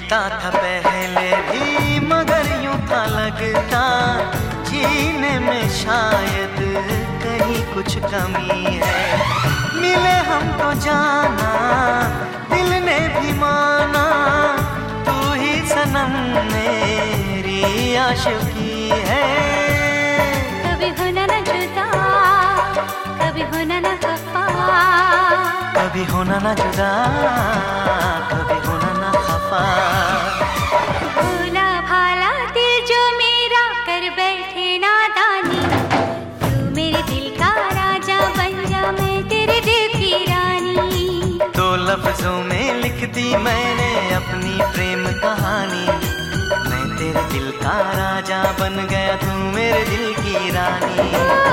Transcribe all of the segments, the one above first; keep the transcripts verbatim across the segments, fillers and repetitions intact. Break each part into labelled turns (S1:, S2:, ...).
S1: जीता था पहले भी मगर यूं था लगता जीने में शायद कहीं कुछ कमी है। मिले हमको जाना दिल ने भी माना, तू ही सनम मेरी आशिकी है।
S2: कभी होना ना जुदा, कभी होना ना खफा,
S1: कभी होना ना जुदा, कभी होना ना खफा।
S2: भोला भाला दिल जो मेरा कर बैठे नादानी, तू मेरे दिल का राजा बन जा, मैं तेरे दिल की रानी।
S1: दो लफ्जों में लिख दी मैंने अपनी प्रेम कहानी, मैं तेरे दिल का राजा बन गया, तू मेरे दिल की रानी।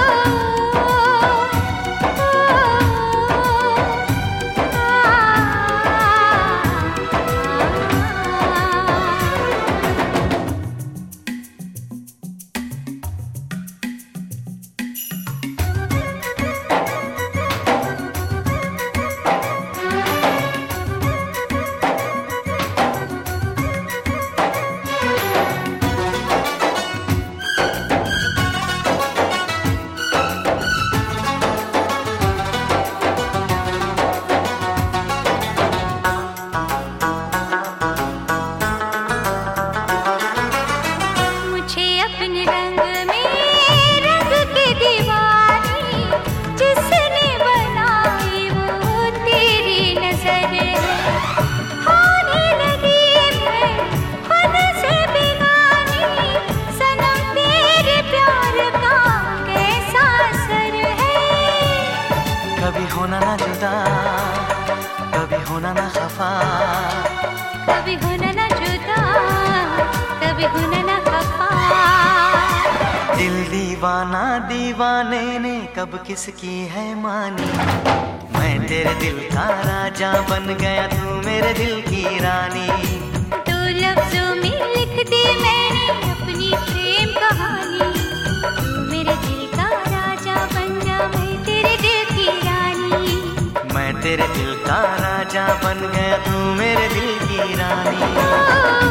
S1: कभी होना ना जुदा, कभी होना ना खफा,
S2: कभी होना ना जुदा, कभी होना ना खफा।
S1: दिल दीवाना दीवाने ने कब किसकी है मानी, मैं तेरे दिल का राजा बन गया, तू मेरे दिल की रानी।
S2: दो लफ्जों में लिख दी मैंने अपनी प्रेम कहानी, तू मेरे दिल का राजा बन जा, मैं तेरे दिल की रानी।
S1: मैं तेरे दिल का राजा बन गया, तू मेरे दिल की रानी।